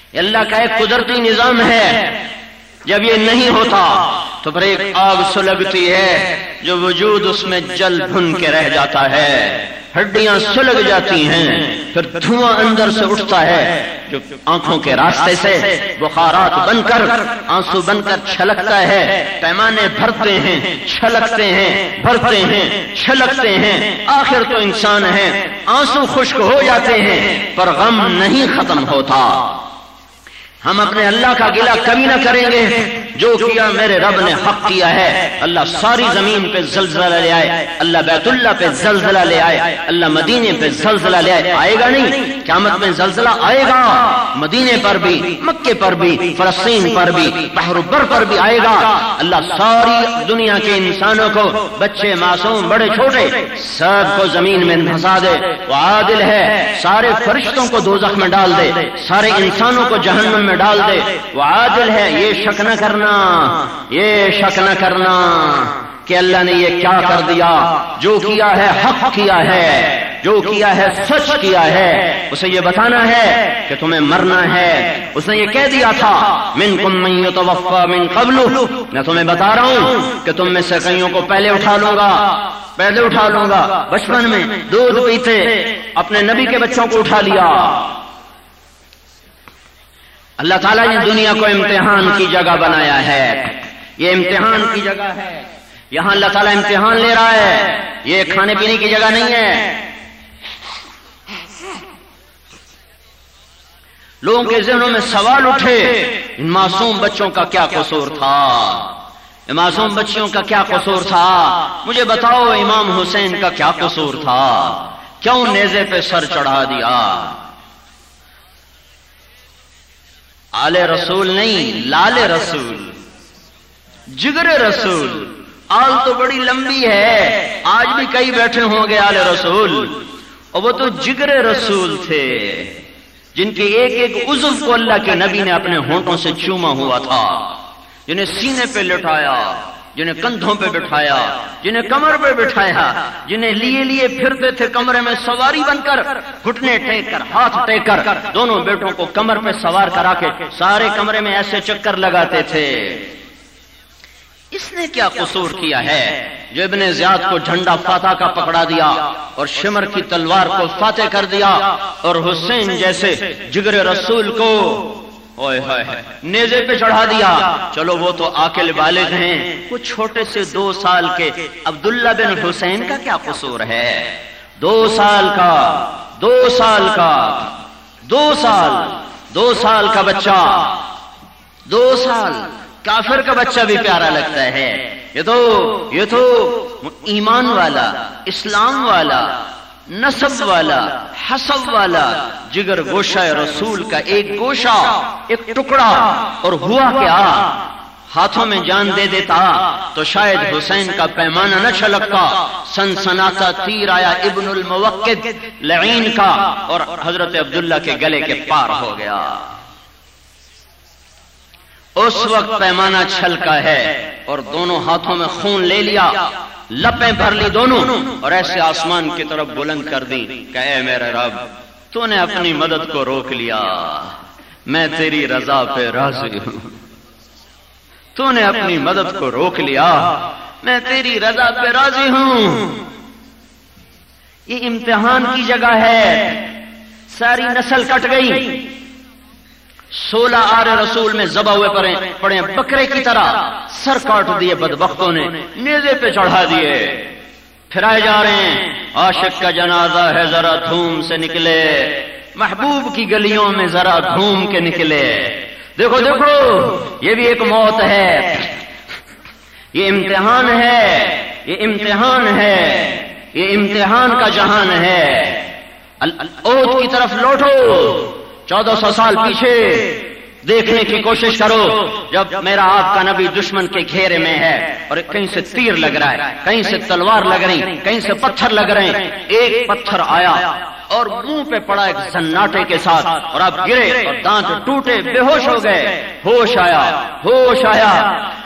یہ اللہ کا ایک قدرتی نظام ہے. جب یہ نہیں ہوتا تو پھر ایک آگ سلگتی ہے جو وجود اس میں جل بھن کے رہ جاتا ہے، ہڈیاں سلگ جاتی ہیں، پھر دھواں اندر سے اٹھتا ہے جو آنکھوں کے راستے سے بخارات بن کر آنسو بن کر چھلکتا ہے. پیمانے بھرتے ہیں، چھلکتے ہیں، بھرتے ہیں، چھلکتے ہیں، آخر تو انسان ہے، آنسو خشک ہو جاتے ہیں پر غم نہیں ختم ہوتا. ہم اپنے اللہ کا گلہ کبھی نہ کریں گے. جو کیا میرے رب نے حق کیا ہے. اللہ ساری زمین پہ زلزلہ لے آئے، اللہ بیت اللہ پہ زلزلہ لے آئے، اللہ مدینے پہ زلزلہ لے آئے. آئے گا نہیں؟ قیامت میں زلزلہ آئے گا، مدینے پر بھی، مکے پر بھی، فلسطین پر بھی، بحر البر پر بھی آئے گا. اللہ ساری دنیا کے انسانوں کو، بچے معصوم بڑے چھوٹے، سب کو زمین میں دھسا دے. وہ عادل ہے، سارے فرشتوں کو دوزخ میں ڈال دے، سارے انسانوں کو جہنم میں ڈال دے. وہ عادل ہے. یہ شک نہ کرنا، یہ شک نہ کرنا کہ اللہ نے یہ کیا کر دیا. جو کیا ہے حق کیا ہے، جو کیا ہے سچ کیا ہے. اسے یہ بتانا ہے کہ تمہیں مرنا ہے. اس نے یہ کہہ دیا تھا منکم من یتوفی من قبل، میں تمہیں بتا رہا ہوں کہ تم میں سے کئیوں کو پہلے اٹھا لوں گا، پہلے اٹھا لوں گا. بچپن میں دودھ پیتے اپنے نبی کے بچوں کو اٹھا لیا. اللہ تعالیٰ نے دنیا کو امتحان کی جگہ بنایا ہے. یہ امتحان کی جگہ ہے. یہاں اللہ تعالیٰ امتحان لے رہا ہے. یہ کھانے پینے کی جگہ نہیں ہے. لوگوں کے ذہنوں میں سوال اٹھے ان معصوم بچوں کا کیا قصور تھا، ان معصوم بچیوں کا کیا قصور تھا. مجھے بتاؤ امام حسین کا کیا قصور تھا، کیوں نیزے پہ سر چڑھا دیا. آل رسول نہیں، لال رسول، جگر رسول. آل تو بڑی لمبی ہے، آج بھی کئی بیٹھے ہوں گے آل رسول، اور وہ تو جگر رسول تھے جن کے ایک ایک عضو کو اللہ کے نبی نے اپنے ہونٹوں سے چوما ہوا تھا، جنہیں سینے پہ لٹایا، جنہیں کندھوں پہ بٹھایا، جنہیں کمر پہ بٹھایا، جنہیں لیے لیے پھرتے تھے کمرے میں سواری بن کر، گھٹنے ٹیک کر، ہاتھ ٹیک کر، دونوں بیٹوں کو کمر پہ سوار کرا کے سارے کمرے میں ایسے چکر لگاتے تھے. اس نے کیا قصور کیا ہے جو ابن زیاد کو جھنڈا فاتح کا پکڑا دیا اور شمر کی تلوار کو فاتح کر دیا، اور حسین جیسے جگر رسول کو نیزے پہ چڑھا دیا. چلو وہ تو عاقل بالغ ہیں، کچھ چھوٹے سے 2 سال کے عبداللہ بن حسین کا کیا قصور ہے. 2 سال کا، 2 سال کا، 2 سال کا بچہ، 2 سال. کافر کا بچہ بھی پیارا لگتا ہے. یہ تو ایمان والا، اسلام والا، نسب والا، حسب والا، جگر گوشہ رسول کا ایک گوشہ، ایک ٹکڑا. اور ہوا کیا، ہاتھوں میں جان دے دیتا تو شاید حسین کا پیمانہ نہ چھلکتا. سنسناتا تیر آیا ابن الموقد لعین کا اور حضرت عبداللہ کے گلے کے پار ہو گیا. اس وقت پیمانہ چھلکا ہے اور دونوں ہاتھوں میں خون لے لیا، لپیں بھر لی دونوں، اور ایسے آسمان کی طرف بلند کر دی کہ اے میرے رب، تو نے اپنی مدد کو روک لیا، میں تیری رضا پہ راضی ہوں. تو نے اپنی مدد کو روک لیا، میں تیری رضا پہ راضی ہوں. یہ امتحان کی جگہ ہے. ساری نسل کٹ گئی. 16 آر رسول میں ذبح ہوئے پڑے بکرے کی طرح سر کاٹ دیے بدبختوں نے، نیزے پہ چڑھا دیے، پھرائے جا رہے ہیں. عاشق کا جنازہ ہے ذرا دھوم سے نکلے، محبوب کی گلیوں میں ذرا گھوم کے نکلے. دیکھو دیکھو، یہ بھی ایک موت ہے. یہ امتحان ہے، یہ امتحان ہے، یہ امتحان کا جہان ہے. احد کی طرف لوٹو، 1400 سال پیچھے دیکھنے کی کوشش کرو، جب میرا آپ کا نبی دشمن کے گھیرے میں ہے اور کہیں سے تیر لگ رہا ہے، کہیں سے تلوار لگ رہی، کہیں سے پتھر لگ رہے ہیں. ایک پتھر آیا اور منہ پہ پڑا ایک سناٹے کے ساتھ، اور آپ گرے اور دانت ٹوٹے، بے ہوش ہو گئے. ہوش آیا، ہوش آیا.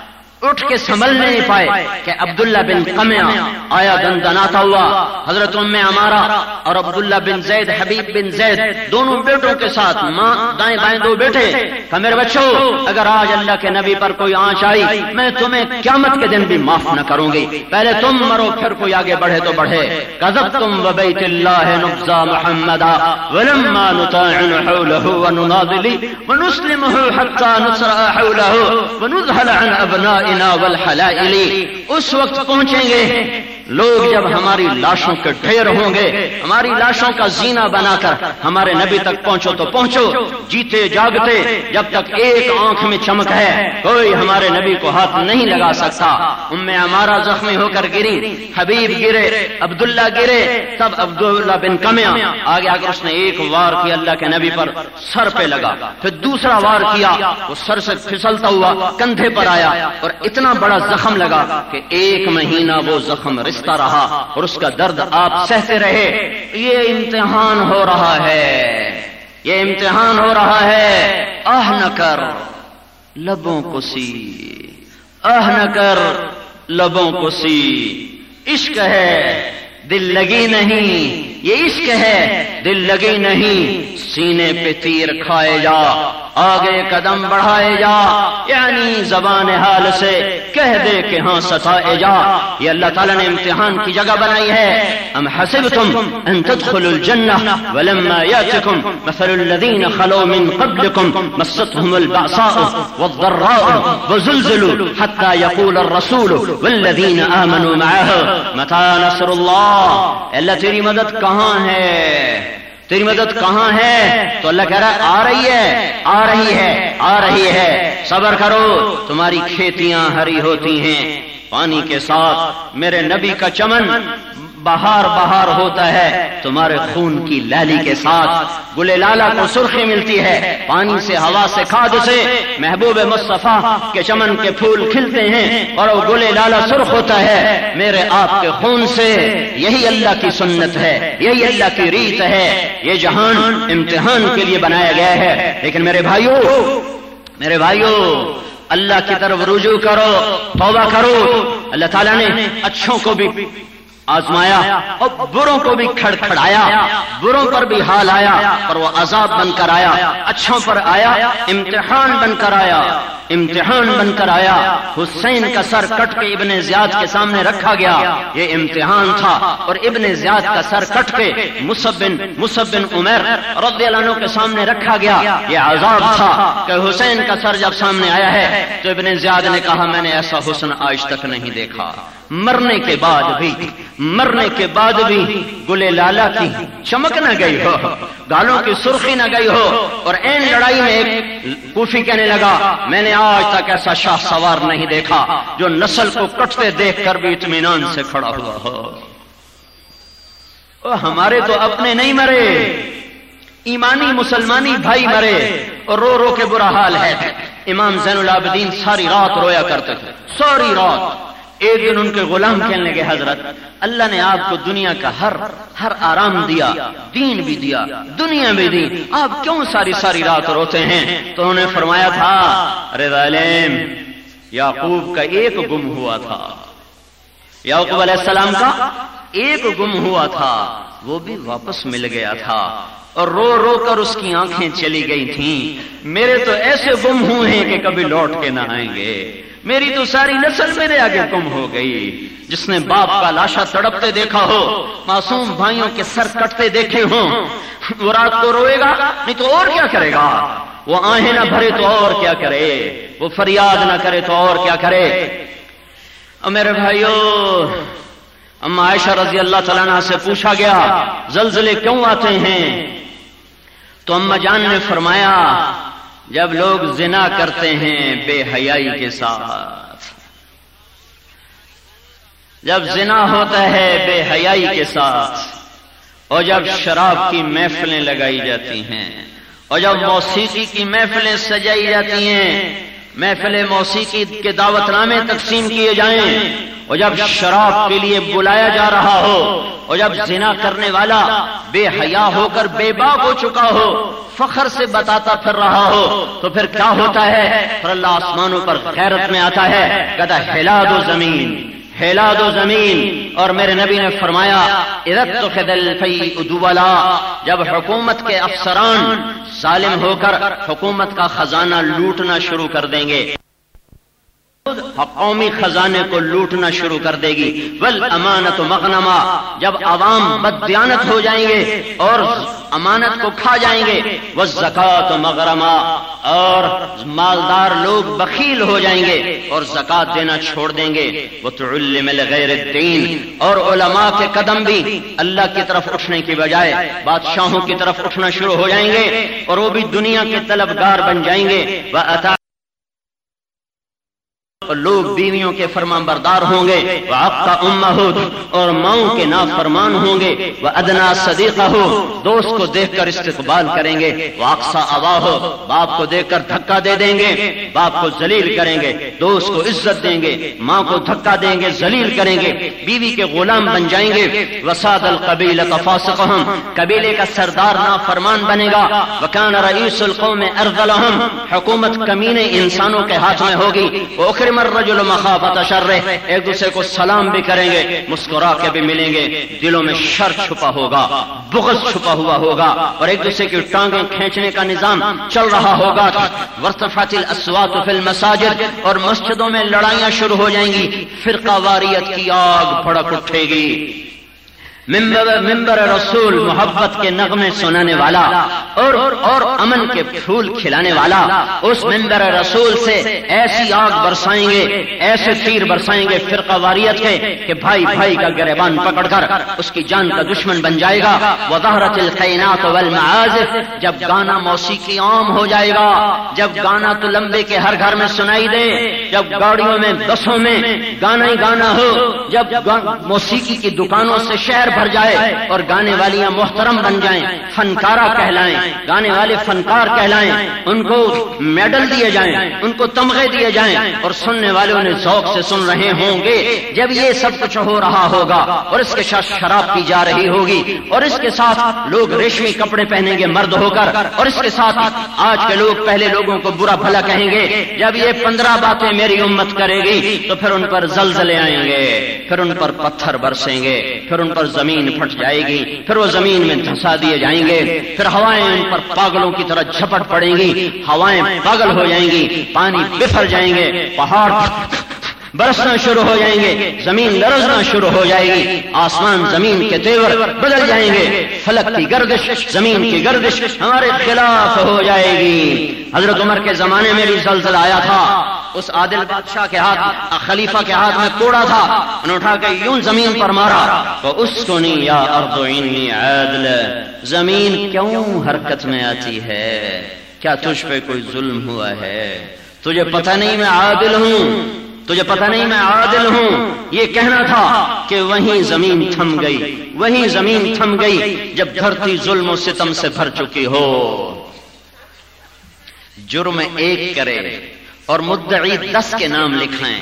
اٹھ کے سنبھل نہیں پائے کہ عبداللہ بن قمع آیا دندناتا ہوا. حضرت ام عمارہ اور عبداللہ بن زید، حبیب بن زید دونوں بیٹوں کے ساتھ، ماں دائیں بائیں دو بیٹے، کہ میرے بچوں اگر آج اللہ کے نبی پر کوئی آنچ آئی میں تمہیں قیامت کے دن بھی معاف نہ کروں گی، پہلے تم مرو پھر کوئی آگے بڑھے تو بڑھے. کذبتم وبیت اللہ نبذا محمدا ولما نطاعن حوله ونناضل ونسلمه حتى نسرع حوله ونذهل عن ابنائنا والحلائل. اس وقت پہنچیں گے لوگ جب ہماری لاشوں کے ڈھیر ہوں گے، ہماری لاشوں کا زینہ بنا کر ہمارے نبی تک پہنچو تو پہنچو، جیتے جاگتے جب تک ایک آنکھ میں چمک ہے کوئی ہمارے نبی کو ہاتھ نہیں لگا سکتا. ام عمارہ زخمی ہو کر گری، حبیب گرے، عبداللہ گرے، تب عبداللہ بن قمع آگے آ کر اس نے ایک وار کیا اللہ کے نبی پر، سر پہ لگا، پھر دوسرا وار کیا، وہ سر سے پھسلتا ہوا کندھے پر آیا اور اتنا بڑا زخم لگا کہ 1 مہینہ وہ زخم رستا رہا اور اس کا درد آپ سہتے رہے. یہ امتحان ہو رہا ہے، یہ امتحان ہو رہا ہے. آہ نہ کر لبوں کو سی، آہ نہ کر لبوں کو سی. عشق ہے دل لگی نہیں، یہ عشق ہے دل لگی نہیں. سینے پہ تیر کھائے جا، آگے قدم بڑھائے جا، یعنی زبان حال سے کہہ دے کہ ہاں ستائے جا. یہ اللہ تعالیٰ نے امتحان کی جگہ بنائی ہے. ام حسبتم ان تدخلوا الجنہ ولما یاتکم مثل الذین خلوا من قبلکم مستهم البأساء والضراء وزلزلوا حتى يقول الرسول والذین آمنوا معه متى نصر اللہ. اللہ تیری مدد کہاں ہے، تیری مدد کہاں ہے؟ تو اللہ کہہ رہا ہے آ رہی ہے، آ رہی ہے، آ رہی ہے. صبر کرو، تمہاری کھیتیاں ہری ہوتی ہیں پانی کے ساتھ، میرے نبی کا چمن بہار بہار ہوتا ہے تمہارے خون کی لالی کے ساتھ. گلے لالا کو سرخی ملتی ہے پانی سے، ہوا سے، کھاد سے. محبوب مصطفیٰ کے چمن کے پھول کھلتے ہیں اور وہ گلے لالا سرخ ہوتا ہے میرے آپ کے خون سے. یہی اللہ کی سنت ہے، یہی اللہ کی ریت ہے. یہ جہان امتحان کے لیے بنایا گیا ہے. لیکن میرے بھائیوں، میرے بھائیوں، اللہ کی طرف رجوع کرو، توبہ کرو. اللہ تعالیٰ نے اچھوں کو بھی آزمایا اور بروں کو بھی کھڑکھڑایا، بروں پر بھی حال آیا پر وہ عذاب بن کر آیا، اچھوں پر آیا امتحان بن کر آیا، امتحان بن کر آیا. حسین کا سر کٹ کے ابن زیاد کے سامنے رکھا گیا، یہ امتحان تھا. اور ابن زیاد کا سر کٹ کے مصعب بن عمیر رضی اللہ عنہ کے سامنے رکھا گیا، یہ عذاب تھا. کہ حسین کا سر جب سامنے آیا ہے تو ابن زیاد نے کہا میں نے ایسا حسن آج تک نہیں دیکھا. مرنے کے بعد بھی گلے لالا کی چمک نہ گئی ہو، گالوں کی سرخی نہ گئی ہو. اور این لڑائی میں ایک کوفی کہنے لگا میں نے آج تک ایسا شاہ سوار نہیں دیکھا جو نسل کو کٹتے دیکھ کر بھی اطمینان سے کھڑا ہوا ہو. ہمارے تو اپنے نہیں مرے، ایمانی مسلمانی بھائی مرے اور رو رو کے برا حال ہے. امام زین العابدین ساری رات رویا کرتے تھے، ساری رات. ایک دن ان کے غلام کہنے لگے حضرت اللہ نے آپ کو دنیا کا ہر آرام دیا، دین بھی دیا، دنیا بھی دی، آپ کیوں ساری رات روتے ہیں؟ تو انہوں نے فرمایا تھا ارے ظالم، یعقوب کا ایک گم ہوا تھا، یعقوب علیہ السلام کا ایک گم ہوا تھا، وہ بھی واپس مل گیا تھا اور رو رو کر اس کی آنکھیں چلی گئی تھیں. میرے تو ایسے گم ہوئے ہیں کہ کبھی لوٹ کے نہ آئیں گے. میری تو ساری نسل میرے آگے گم ہو گئی. جس نے باپ کا لاشا تڑپتے دیکھا ہو، معصوم بھائیوں کے سر کٹتے دیکھے ہوں، وہ رات کو روئے گا نہیں تو اور کیا کرے گا؟ وہ آہیں نہ بھرے تو اور کیا کرے؟ وہ فریاد نہ کرے تو اور کیا کرے؟ اور میرے بھائیوں، اما عائشہ رضی اللہ تعالیٰ عنہ سے پوچھا گیا زلزلے کیوں آتے ہیں؟ تو اما جان نے فرمایا جب لوگ زنا کرتے ہیں بے حیائی کے ساتھ، جب زنا ہوتا ہے بے حیائی کے ساتھ، اور جب شراب کی محفلیں لگائی جاتی ہیں، اور جب موسیقی کی محفلیں سجائی جاتی ہیں، محفل موسیقی کے دعوت نامے تقسیم کیے جائیں اور جب شراب کے لیے بلایا جا رہا ہو، اور جب زنا کرنے والا بے حیا ہو کر بے باک ہو چکا ہو، فخر سے بتاتا پھر رہا ہو، تو پھر کیا ہوتا ہے؟ پھر اللہ آسمانوں پر غیرت میں آتا ہے، کہتا ہے ہلا دو زمین، ہلا دو زمین. اور میرے نبی نے فرمایا اذا اتخذ الفیء دولا، جب حکومت کے افسران ظالم ہو کر حکومت کا خزانہ لوٹنا شروع کر دیں گے، قومی خزانے کو لوٹنا شروع کر دے گی. والامانۃ مغنما، جب عوام بددیانت ہو جائیں گے اور امانت کو کھا جائیں گے. والزکات مغرما، اور مالدار لوگ بخیل ہو جائیں گے اور زکات دینا چھوڑ دیں گے. وتعلم لغیر الدین، اور علماء کے قدم بھی اللہ کی طرف اٹھنے کی بجائے بادشاہوں کی طرف اٹھنا شروع ہو جائیں گے اور وہ بھی دنیا کے طلبگار بن جائیں گے. لوگ بیویوں کے فرمان بردار ہوں گے. وعق امہ، اور ماؤں کے نافرمان ہوں گے. وادنا صدیقہ، دوست کو دیکھ کر استقبال کریں گے. واقصى اباہ، باپ کو دیکھ کر دھکا دے دیں گے، باپ کو ذلیل کریں گے. دوست کو عزت دیں گے، ماں کو دھکا دیں گے، ذلیل کریں گے. بیوی کے غلام بن جائیں گے. وساد القبیلۃ فاسقہم، قبیلے کا سردار نافرمان بنے گا. وکان رئیس القوم ارذلہم، حکومت کمینے انسانوں کے ہاتھ میں ہوگی. الرجل مخافۃ شر، ایک دوسرے کو سلام بھی کریں گے، مسکرا کے بھی ملیں گے. دلوں میں شر چھپا ہوگا، بغض چھپا ہوا ہوگا اور ایک دوسرے کی ٹانگیں کھینچنے کا نظام چل رہا ہوگا. وارتفعت الاصوات فی المساجد، اور مسجدوں میں لڑائیاں شروع ہو جائیں گی. فرقہ واریت کی آگ بھڑک اٹھے گی. ممبر رسول محبت کے نغمے سنانے والا اور امن کے پھول کھلانے والا اس ممبر رسول سے ایسی آگ برسائیں گے، ایسے تیر برسائیں گے فرقہ واریت کے کہ بھائی بھائی کا گریبان پکڑ کر اس کی جان کا دشمن بن جائے گا. وظہرت القینات والمعازف، جب گانا موسیقی عام ہو جائے گا، جب گانا تو لمبے کے ہر گھر میں سنائی دے، جب گاڑیوں میں بسوں میں گانا ہی گانا ہو، جب موسیقی کی دکانوں سے شہر بھر جائے اور گانے والیاں محترم بن جائیں، فنکارہ کہلائیں، گانے والے فنکار کہلائیں، ان کو میڈل دیے جائیں، ان کو تمغے دیے جائیں اور سننے والوں نے ذوق سے سن رہے ہوں گے. جب یہ سب کچھ ہو رہا ہوگا اور اس کے ساتھ شراب پی جا رہی ہوگی اور اس کے ساتھ لوگ ریشمی کپڑے پہنیں گے مرد ہو کر، اور اس کے ساتھ آج کے لوگ پہلے لوگوں کو برا بھلا کہیں گے. جب یہ 15 باتیں میری امت کرے گی تو پھر ان پر زلزلے آئیں گے، پھر ان پر پتھر برسیں گے، پھر ان پر زمین پھٹ جائے گی، پھر وہ زمین میں دھسا دیے جائیں گے، پھر ہوائیں ان پر پاگلوں کی طرح جھپٹ پڑیں گی، ہوائیں پاگل ہو جائیں گی، پانی بفر جائیں گے، پہاڑ برسنا شروع ہو جائیں گے، زمین لرزنا شروع ہو جائے گی، آسمان زمین کے تیور بدل جائیں گے، فلک کی گردش زمین کی گردش ہمارے خلاف ہو جائے گی. حضرت عمر کے زمانے میں بھی زلزلہ آیا تھا. اس عادل بادشاہ کے ہاتھ، خلیفہ کے ہاتھ میں کوڑا تھا، انہوں نے اٹھا کے یوں زمین پر مارا تو اسکنی یا ارض انی عادل، زمین کیوں حرکت میں آتی ہے؟ کیا تجھ پہ کوئی ظلم ہوا ہے؟ تجھے پتہ نہیں میں عادل ہوں؟ تجھے پتہ نہیں میں عادل ہوں؟ یہ کہنا تھا کہ وہیں زمین تھم گئی، وہیں زمین تھم گئی جب دھرتی ظلم و ستم سے بھر چکی ہو. جرم ایک کرے اور مدعی 10 کے نام لکھائیں.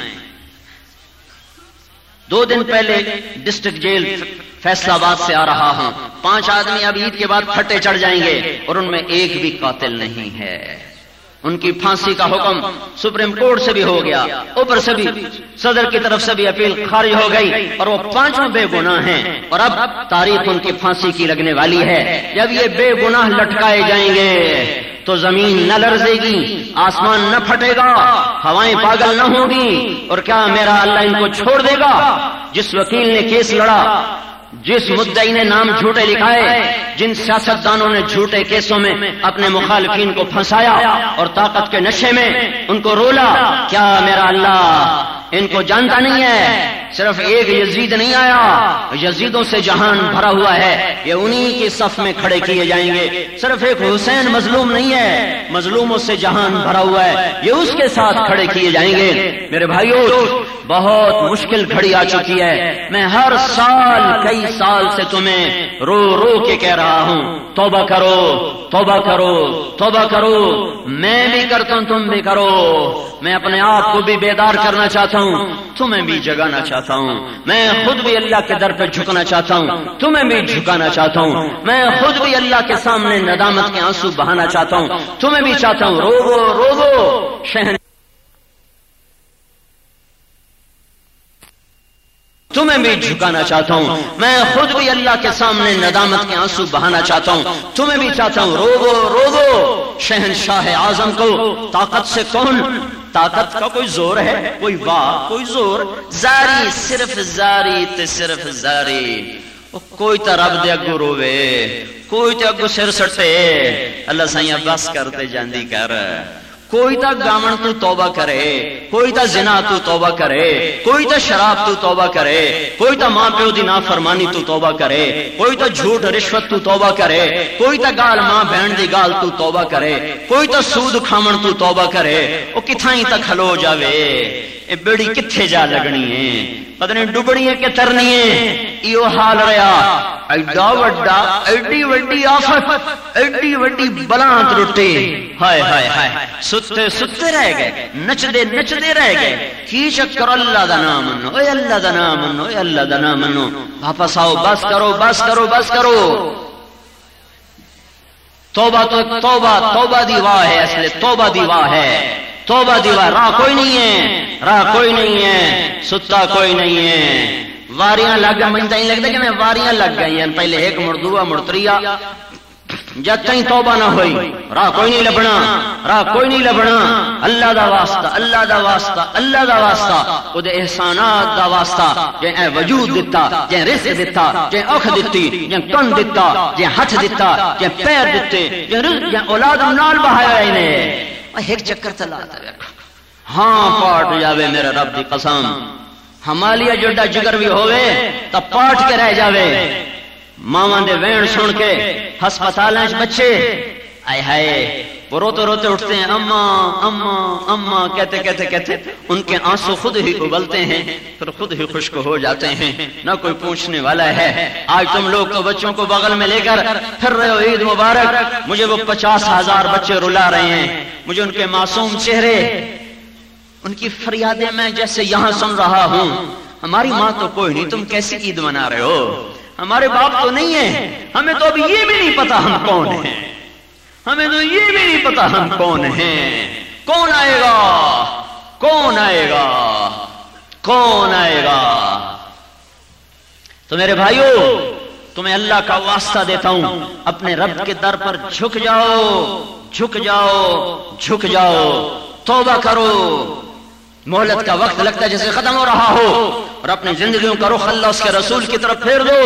2 دن پہلے ڈسٹرکٹ جیل فیصلہ آباد سے آ رہا ہوں. 5 آدمی اب عید کے بعد پھٹے چڑھ جائیں گے اور ان میں ایک بھی قاتل نہیں ہے. ان کی پھانسی کا حکم سپریم کورٹ سے بھی ہو گیا، اوپر سے بھی صدر کی طرف سے بھی اپیل خارج ہو گئی اور وہ 5 بے گناہ ہیں اور اب تاریخ ان کی پھانسی کی لگنے والی ہے. جب یہ بے گناہ لٹکائے جائیں گے تو زمین نہ لرزے گی، آسمان نہ پھٹے گا، ہوائیں پاگل نہ ہوں گی. اور کیا میرا اللہ ان کو چھوڑ دے گا؟ جس وکیل نے کیس لڑا، جس مدعی نے نام جھوٹے لکھائے، جن سیاستدانوں نے جھوٹے کیسوں میں اپنے مخالفین کو پھنسایا اور طاقت کے نشے میں ان کو رولا، کیا میرا اللہ ان کو جانتا نہیں ہے؟ صرف ایک یزید نہیں آیا، یزیدوں سے جہان بھرا ہوا ہے، یہ انہی کی صف میں کھڑے کیے جائیں گے. صرف ایک حسین مظلوم نہیں ہے، مظلوموں سے جہان بھرا ہوا ہے، یہ اس کے ساتھ کھڑے کیے جائیں گے. میرے بھائیوں، بہت مشکل گھڑی آ چکی ہے. میں ہر سال کئی سال سے تمہیں رو رو کے کہہ رہا ہوں توبہ کرو، توبہ کرو، توبہ کرو. میں بھی کرتا ہوں، تم بھی کرو. میں اپنے آپ کو بھی بیدار کرنا چاہتا ہوں، تمہیں بھی جگانا چاہتا ہوں. چاہتا ہوں، میں خود بھی اللہ کے در پہ جھکنا چاہتا ہوں، تمہیں بھی جھکانا چاہتا ہوں، میں خود بھی اللہ کے سامنے ندامت کے آنسو بہانا چاہتا ہوں، تمہیں بھی چاہتا ہوں روو روو تمہیں بھی جھکانا چاہتا ہوں، میں خود بھی اللہ کے سامنے ندامت کے آنسو بہانا چاہتا ہوں، تمہیں بھی چاہتا ہوں روو روو شہنشاہ اعظم کو طاقت سے کون، طاقت کا کوئی زور ہے، کوئی واہ کوئی زور، زاری صرف زاری تے صرف زاری، کوئی تا رب دے اگو روے، کوئی تے اگو سر سٹے، اللہ سائیاں بس کرتے جاندی کر، کوئی تا گامن تو توبہ کرے، کوئی تا زنا تو توبہ کرے، کوئی تا شراب تو توبہ کرے، کوئی تا ماں پیو دی نافرمانی تو توبہ کرے، کوئی تا جھوٹ رشوت تو توبہ کرے، کوئی تا گال ماں بہن دی گال تو توبہ کرے، کوئی تا سود کھامن تو توبہ کرے، او کتھائیں تک کھلو جاوے، اے بیڑی کتھے جا لگنی ہے، پتہ نہیں ڈبڑی ہے کہ ترنی ہے، ایو حال رہا، ایڈا وڈا ایڈی وڈی آفت، ایڈی وڈی بلان ٹوٹی، ہائے ہائے ہائے، ستے ستے رہ گئے، نچدے نچدے رہ گئے، کی چکر اللہ دا نام منو، اے اللہ دا نام منو، اے اللہ دا نام منو، واپس آؤ، بس کرو بس کرو بس کرو، توبہ تو توبہ توبہ دی واہ ہے، اصل توبہ دی واہ ہے، توبہ دی واہ، راہ کوئی نہیں ہے، راہ کوئی نہیں ہے، ستا کوئی نہیں ہے، واریاں لگ گئیں، مجھے نہیں لگتا کہ میں واریاں لگ گئی ہیں، پہلے ایک مردوہ مڑتریا، جب تائیں توبہ نہ ہوئی راہ کوئی نہیں لبنا، راہ کوئی نہیں لبنا، اللہ دا واسطہ اللہ دا واسطہ اللہ دا واسطہ، او دے احسانات دا واسطہ، جن اے وجود دیتا، جن رزق دیتا، جن اکھ دیتی، جن کن دیتا، جن ہاتھ دیتا، جن پیر دیتے، جن اولاد نال بہایا انہیں، ایک چکر چلاتا ہے، ہاں پاٹ جاوے میرے رب دی قسم، ہمالیہ جڑا جگر بھی ہوئے تب پاٹ کے رہ جاوے، ماواں دے وین سن کے ہسپتالاں وچ بچے آئے ہائے وہ روتے روتے اٹھتے ہیں، اماں اماں اماں کہتے کہتے کہتے ان کے آنسو خود ہی ابلتے ہیں، پھر خود ہی خشک ہو جاتے ہیں، نہ کوئی پوچھنے والا ہے۔ آج تم لوگ تو بچوں کو بغل میں لے کر پھر رہے ہو، عید مبارک، مجھے وہ 50,000 بچے رلا رہے ہیں، مجھے ان کے معصوم چہرے، ان کی فریادیں میں جیسے یہاں سن رہا ہوں، ہماری ماں تو کوئی نہیں، تم کیسی عید منا رہے ہو، ہمارے باپ تو نہیں ہیں، ہمیں تو ابھی یہ بھی نہیں پتا ہم کون ہیں، ہمیں تو یہ بھی نہیں پتا ہم کون ہیں، کون آئے گا کون آئے گا کون آئے گا۔ تو میرے بھائیو، تمہیں اللہ کا واسطہ دیتا ہوں، اپنے رب کے در پر جھک جاؤ جھک جاؤ جھک جاؤ، توبہ کرو، مہلت کا وقت لگتا ہے جیسے ختم ہو رہا ہو، اور اپنی زندگیوں کا رخ اللہ اس کے رسول کی طرف پھیر دو،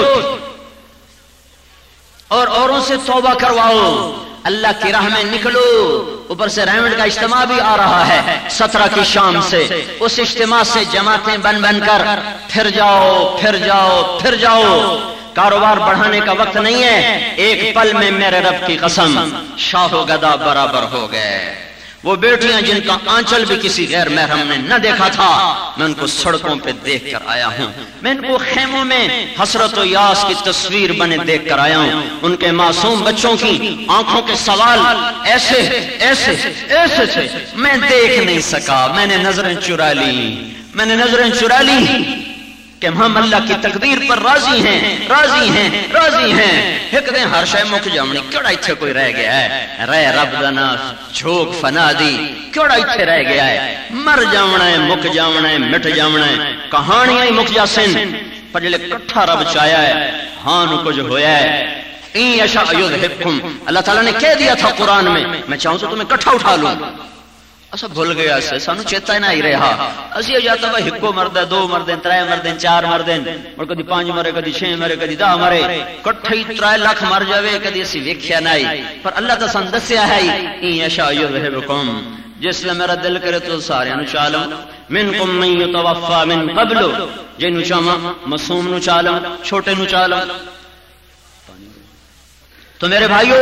اور اوروں سے توبہ کرواؤ، اللہ کی راہ میں نکلو۔ اوپر سے رحمت کا اجتماع بھی آ رہا ہے 17 کی شام سے، اس اجتماع سے جماعتیں بن بن کر پھر جاؤ پھر جاؤ پھر جاؤ۔ کاروبار بڑھانے کا وقت نہیں ہے، ایک پل میں میرے رب کی قسم شاہ و گدا برابر ہو گئے۔ وہ بیٹیاں جن کا آنچل بھی کسی غیر محرم نے نہ دیکھا تھا، میں ان کو سڑکوں پہ دیکھ کر آیا ہوں، میں ان کو خیموں میں حسرت و یاس کی تصویر بنے دیکھ کر آیا ہوں۔ ان کے معصوم بچوں کی آنکھوں کے سوال ایسے ایسے ایسے تھے، میں دیکھ نہیں سکا، میں نے نظریں چرا لی، میں نے نظریں چرا لی کہ ہم اللہ کی تقدیر پر راضی ہیں راضی ہیں راضی ہیں۔ ایک دن ہر شے مک جامنی، کیڑا ایتھے کوئی رہ گیا ہے، رہ رب دا نا جھوک فنا دی، کیڑا ایتھے رہ گیا ہے، مر جاونا ہے مک جاونا ہے مٹ جاونا ہے، کہانیاں ہی مک جاسن، پر جلے کٹھا رب چایا ہے ہاں نو کچھ ہویا ہے۔ این یشاء یذھبکم، اللہ تعالیٰ نے کہہ دیا تھا قرآن میں چاہوں تو تمہیں کٹھا اٹھا لوں، اسا بھول گیا سے سانو چیتا ہی نہ ہی رہا، اسی جاتا بھائی ہکو مرد ہے، 2 مرد ہیں، 3 مرد ہیں، 4 مرد ہیں، اور کدی 5 مرے، کدی 6 مرے، کدی 10 مرے، کٹھے 3 لاکھ مر جاوے، کدی اسی ویکھیا نہ ہی، پر اللہ تعالیٰ سن دسیا ہے ان یشاء یذھبکم، جس لئے میرا دل کرے تو سارے نو چالوں، منکم من یتوفا من قبل، جنو چاہاں معصوم نو چالوں، چھوٹے نو چالوں۔ تو میرے بھائیو،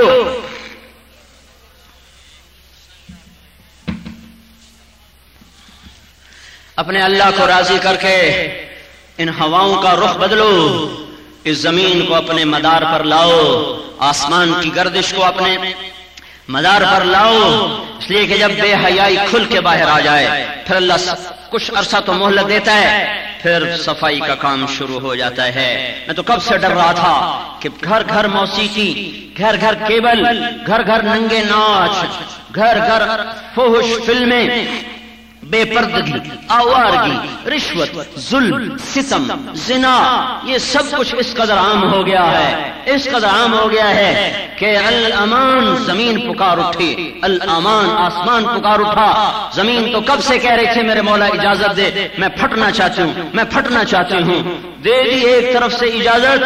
اپنے اللہ کو راضی کر کے ان ہواؤں کا رخ بدلو، اس زمین کو اپنے مدار پر لاؤ، آسمان کی گردش کو اپنے مدار پر لاؤ، اس لیے کہ جب بے حیائی کھل کے باہر آ جائے پھر اللہ کچھ عرصہ تو مہلت دیتا ہے، پھر صفائی کا کام شروع ہو جاتا ہے۔ میں تو کب سے ڈر رہا تھا کہ گھر گھر موسیقی، گھر گھر کیبل، گھر گھر ننگے ناچ، گھر گھر فحش فلمیں، بے پردگی، آوارگی، رشوت، ظلم، ستم، زنا، یہ سب کچھ اس قدر عام ہو گیا ہے، اس قدر عام ہو گیا ہے کہ الامان زمین پکار اٹھی، الامان آسمان پکار اٹھا۔ زمین تو کب سے کہہ رہے تھے میرے مولا اجازت دے، میں پھٹنا چاہتی ہوں، میں پھٹنا چاہتی ہوں، دے دی ایک طرف سے اجازت۔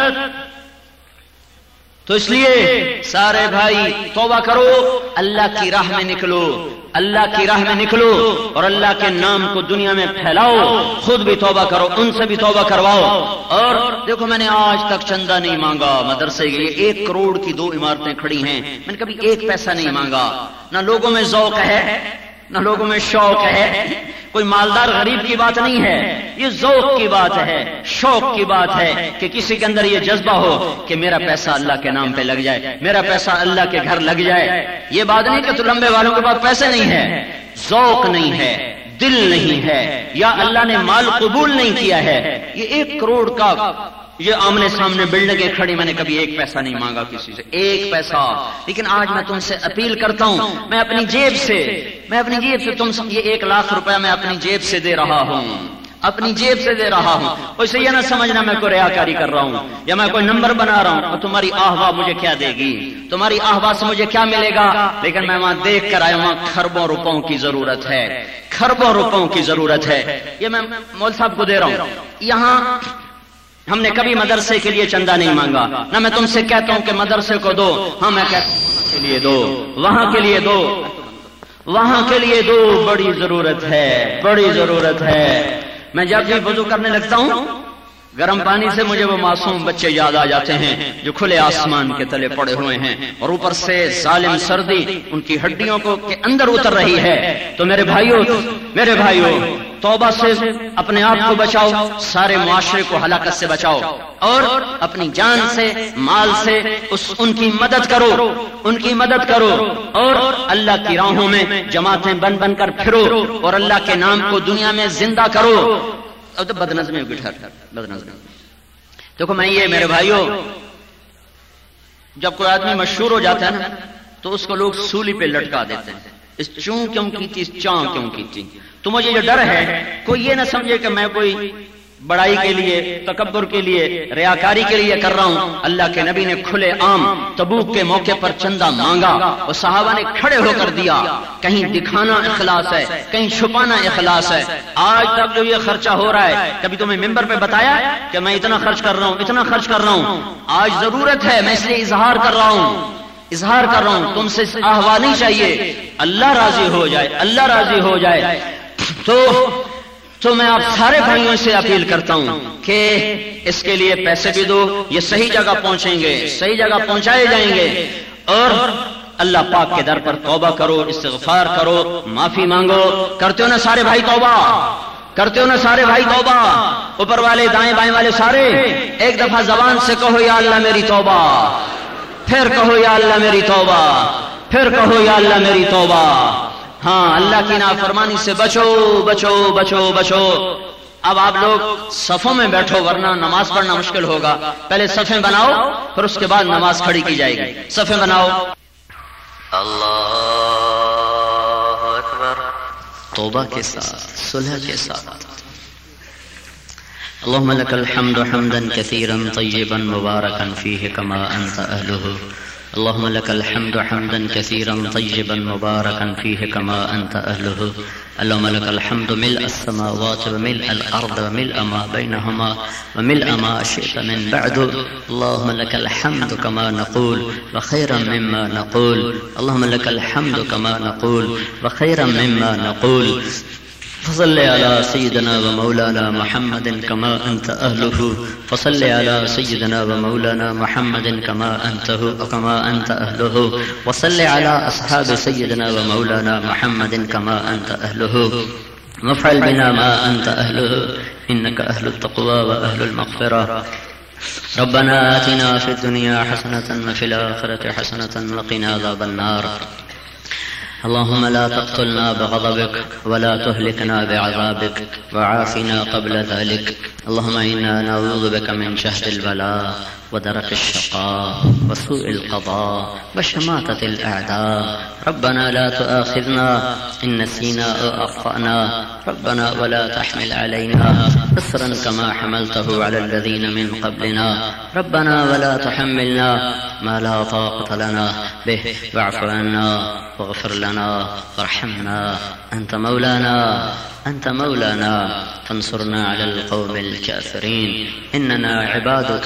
تو اس لیے سارے بھائی توبہ کرو، اللہ کی راہ میں نکلو، اللہ کی راہ میں نکلو اور اللہ کے نام کو دنیا میں پھیلاؤ، خود بھی توبہ کرو، ان سے بھی توبہ کرواؤ۔ اور دیکھو میں نے آج تک چندہ نہیں مانگا مدرسے کے لیے، 1 کروڑ کی 2 عمارتیں کھڑی ہیں، میں نے کبھی 1 پیسہ نہیں مانگا، نہ لوگوں میں ذوق ہے نہ لوگوں میں شوق ہے، کوئی مالدار غریب کی بات نہیں ہے، یہ ذوق کی بات ہے، شوق کی بات ہے کہ کسی کے اندر یہ جذبہ ہو کہ میرا پیسہ اللہ کے نام پہ لگ جائے، میرا پیسہ اللہ کے گھر لگ جائے۔ یہ بات نہیں کہ تو لمبے والوں کے پاس پیسے نہیں ہے، ذوق نہیں ہے، دل نہیں ہے، یا اللہ نے مال قبول نہیں کیا ہے۔ یہ 1 کروڑ کا یہ آمنے سامنے بلڈنگیں کھڑی، میں نے کبھی 1 پیسہ نہیں مانگا کسی سے، 1 پیسہ۔ لیکن آج میں تم سے اپیل کرتا ہوں، میں اپنی جیب سے تم یہ 1 لاکھ روپیہ میں اپنی جیب سے دے رہا ہوں، اپنی جیب سے دے رہا ہوں۔ اسے یہ نہ سمجھنا میں کوئی ریاکاری کر رہا ہوں یا میں کوئی نمبر بنا رہا ہوں اور تمہاری آہوا مجھے کیا دے گی، تمہاری آہوا سے مجھے کیا ملے گا، لیکن میں وہاں دیکھ کر آیا، وہاں کھربوں روپوں کی ضرورت ہے، کھربوں روپوں کی ضرورت ہے۔ یہ میں مول صاحب کو دے رہا ہوں۔ یہاں ہم نے کبھی مدرسے کے لیے چندہ نہیں مانگا، نہ میں تم سے کہتا ہوں کہ مدرسے کو دو، ہاں میں کہتا ہوں کے لیے دو، وہاں کے لیے دو، وہاں کے لیے دو، بڑی ضرورت ہے، بڑی ضرورت ہے۔ میں جب بھی وضو کرنے لگتا ہوں گرم پانی سے مجھے وہ معصوم بچے یاد آ جاتے ہیں جو کھلے آسمان کے تلے پڑے ہوئے ہیں اور اوپر سے ظالم سردی ان کی ہڈیوں کو کے اندر اتر رہی ہے۔ تو میرے بھائیوں توبہ سے اپنے آپ کو بچاؤ، سارے معاشرے کو ہلاکت سے بچاؤ، اور اپنی جان سے، مال سے ان کی مدد کرو، ان کی مدد کرو، اور اللہ کی راہوں میں جماعتیں بن کر پھرو اور اللہ کے نام کو دنیا میں زندہ کرو۔ اب تو بدنظمی بدنظمی دیکھو، میں یہ میرے بھائیوں، جب کوئی آدمی مشہور ہو جاتا ہے نا تو اس کو لوگ سولی پہ لٹکا دیتے ہیں، اس چوں کیوں کی تھی، اس چاں کیوں کی تھی۔ تو مجھے یہ ڈر ہے کوئی یہ نہ سمجھے کہ میں کوئی بڑائی کے لیے، تکبر کے لیے، ریاکاری کے لیے کر رہا ہوں۔ اللہ کے نبی نے کھلے عام تبوک کے موقع پر چندہ مانگا اور صحابہ نے کھڑے ہو کر دیا۔ کہیں دکھانا اخلاص ہے، کہیں چھپانا اخلاص ہے۔ آج تک جو یہ خرچہ ہو رہا ہے، کبھی تمہیں ممبر پہ بتایا کہ میں اتنا خرچ کر رہا ہوں، اتنا خرچ کر رہا ہوں؟ آج ضرورت ہے، میں اس لیے اظہار کر رہا ہوں، تم سے آہوا نہیں چاہیے، اللہ راضی ہو جائے، اللہ راضی ہو جائے۔ تو میں آپ سارے بھائیوں سے اپیل کرتا ہوں کہ اس کے لیے پیسے بھی دو، یہ صحیح جگہ پہنچیں گے، صحیح جگہ پہنچائے جائیں گے، اور اللہ پاک کے در پر توبہ کرو، استغفار کرو، معافی مانگو۔ کرتے ہو نا سارے بھائی توبہ؟ کرتے ہو نا سارے بھائی توبہ؟ اوپر والے، دائیں بائیں والے سارے ایک دفعہ زبان سے کہو یا اللہ میری توبہ، پھر کہو یا اللہ میری توبہ، پھر کہو یا اللہ میری توبہ۔ ہاں، اللہ کی نافرمانی سے بچو بچو بچو بچو۔ اب آپ لوگ صفوں میں بیٹھو ورنہ نماز پڑھنا مشکل ہوگا۔ پہلے صفیں بناؤ، پھر اس کے بعد نماز کھڑی کی جائے گی۔ صفیں بناؤ۔ اللہ اکبر، توبہ کے ساتھ، صلح کے ساتھ۔ اللهم لك الحمد حمدا كثيرا طيبا مباركا فيه كما أنت أهله. اللهم لك الحمد حمدا كثيرا طيبا مباركا فيه كما أنت أهله. اللهم لك الحمد ملء السماوات وملء الأرض وملء ما بينهما وملء ما شئت من بعد. اللهم لك الحمد كما نقول وخيرا مما نقول. اللهم لك الحمد كما نقول وخيرا مما نقول. فصل على سيدنا ومولانا محمد كما أنت أهله. فصل على سيدنا ومولانا محمد كما أنت أهله. وصل على أصحاب سيدنا ومولانا محمد كما أنت أهله. وافعل بنا ما أنت أهله إنك أهل التقوى وأهل المغفرة. ربنا آتنا في الدنيا حسنة وفي الآخرة حسنة وقنا عذاب النار. اللهم لا تقتلنا بغضبك ولا تهلكنا بعذابك وعافنا قبل ذلك. اللهم إنا نعوذ بك من شهد البلاء ودرك الشقاء وسوء القضاء وشماتة الأعداء. ربنا لا تؤاخذنا إن نسينا أو أخطأنا. ربنا ولا تحمل علينا إصرا كما حملته على الذين من قبلنا. ربنا ولا تحملنا ما لا طاقة لنا به واعف عنا واغفر لنا وارحمنا. أنت مولانا فانصرنا على القوم الكافرين. إننا عبادك